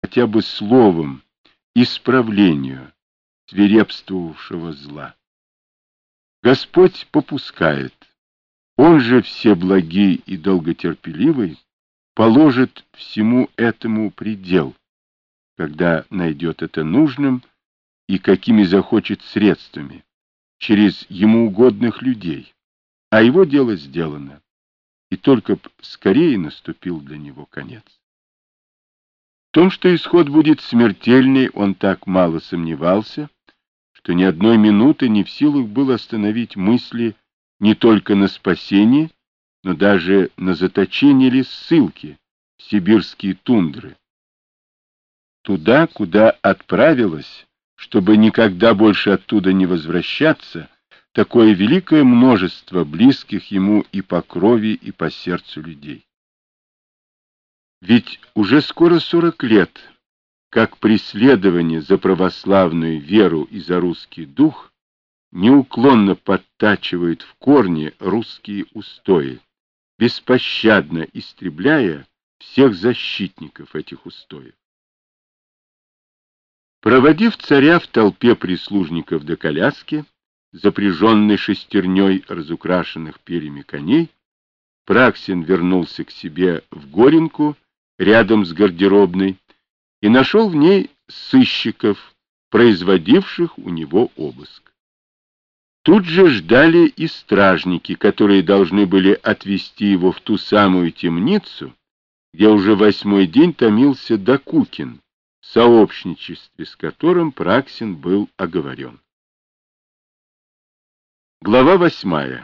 хотя бы словом исправлению свирепствовавшего зла. Господь попускает, Он же всеблагий и долготерпеливый положит всему этому предел, когда найдет это нужным и какими захочет средствами, через ему угодных людей, а его дело сделано, и только б скорее наступил для него конец. В том, что исход будет смертельный, он так мало сомневался, что ни одной минуты не в силах был остановить мысли не только на спасение, но даже на заточение или ссылки в сибирские тундры. Туда, куда отправилась, чтобы никогда больше оттуда не возвращаться, такое великое множество близких ему и по крови, и по сердцу людей. Ведь уже скоро 40 лет, как преследование за православную веру и за русский дух неуклонно подтачивает в корне русские устои, беспощадно истребляя всех защитников этих устоев. Проводив царя в толпе прислужников до коляски, запряженной шестерней разукрашенных перьями коней, Праксин вернулся к себе в Горенку рядом с гардеробной и нашел в ней сыщиков, производивших у него обыск. Тут же ждали и стражники, которые должны были отвезти его в ту самую темницу, где уже 8-й день томился Докукин, в сообщничестве с которым Праксин был оговорен. Глава 8.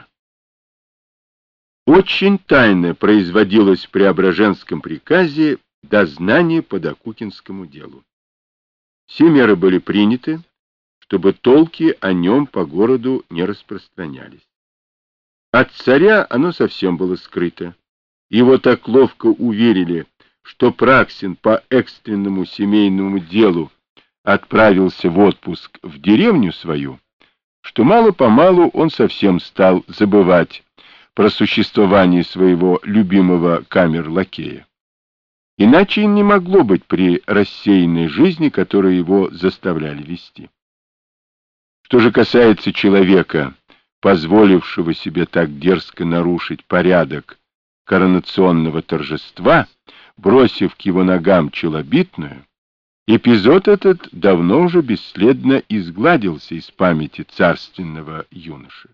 Очень тайно производилось в Преображенском приказе дознание по Докукинскому делу. Все меры были приняты, чтобы толки о нем по городу не распространялись. От царя оно совсем было скрыто. Его так ловко уверили, что Праксин по экстренному семейному делу отправился в отпуск в деревню свою, что мало-помалу он совсем стал забывать про существование своего любимого камер-лакея. Иначе и не могло быть при рассеянной жизни, которую его заставляли вести. Что же касается человека, позволившего себе так дерзко нарушить порядок коронационного торжества, бросив к его ногам челобитную, эпизод этот давно уже бесследно изгладился из памяти царственного юноши.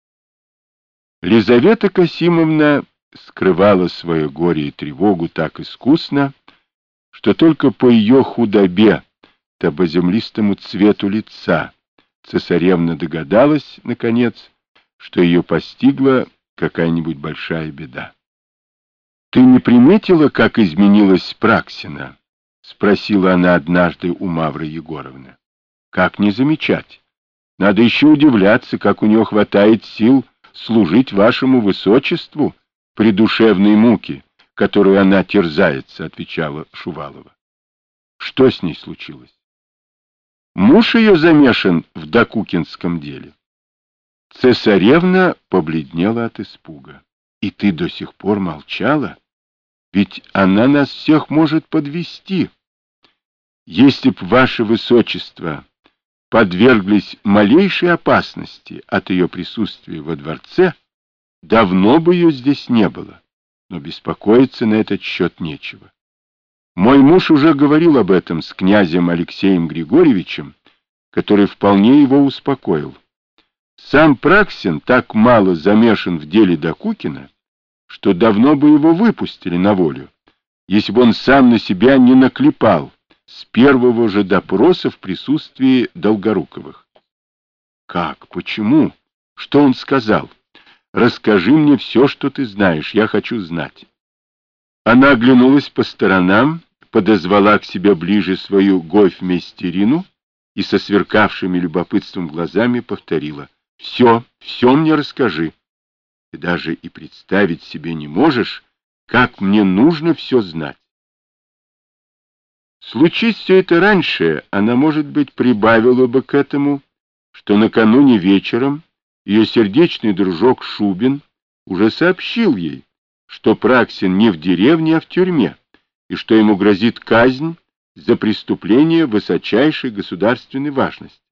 Лизавета Касимовна скрывала свое горе и тревогу так искусно, что только по ее худобе, да по землистому цвету лица цесаревна догадалась, наконец, что ее постигла какая-нибудь большая беда. — Ты не приметила, как изменилась Праксина? — спросила она однажды у Мавры Егоровны. — Как не замечать? Надо еще удивляться, как у нее хватает сил служить вашему высочеству при душевной муке, которую она терзается, — отвечала Шувалова. — Что с ней случилось? Муж ее замешан в Докукинском деле. Цесаревна побледнела от испуга. И ты до сих пор молчала? Ведь она нас всех может подвести. Если б ваше высочество подверглись малейшей опасности от ее присутствия во дворце, давно бы ее здесь не было, но беспокоиться на этот счет нечего. Мой муж уже говорил об этом с князем Алексеем Григорьевичем, который вполне его успокоил. Сам Праксин так мало замешан в деле Докукина, что давно бы его выпустили на волю, если бы он сам на себя не наклепал с первого же допроса в присутствии Долгоруковых. Как? Почему? Что он сказал? Расскажи мне все, что ты знаешь, я хочу знать. Она оглянулась по сторонам, подозвала к себе ближе свою Гойфмейстерину и со сверкавшими любопытством глазами повторила: «Все, все мне расскажи. Ты даже и представить себе не можешь, как мне нужно все знать». Случись все это раньше, она, может быть, прибавила бы к этому, что накануне вечером ее сердечный дружок Шубин уже сообщил ей, что Праксин не в деревне, а в тюрьме, и что ему грозит казнь за преступление высочайшей государственной важности.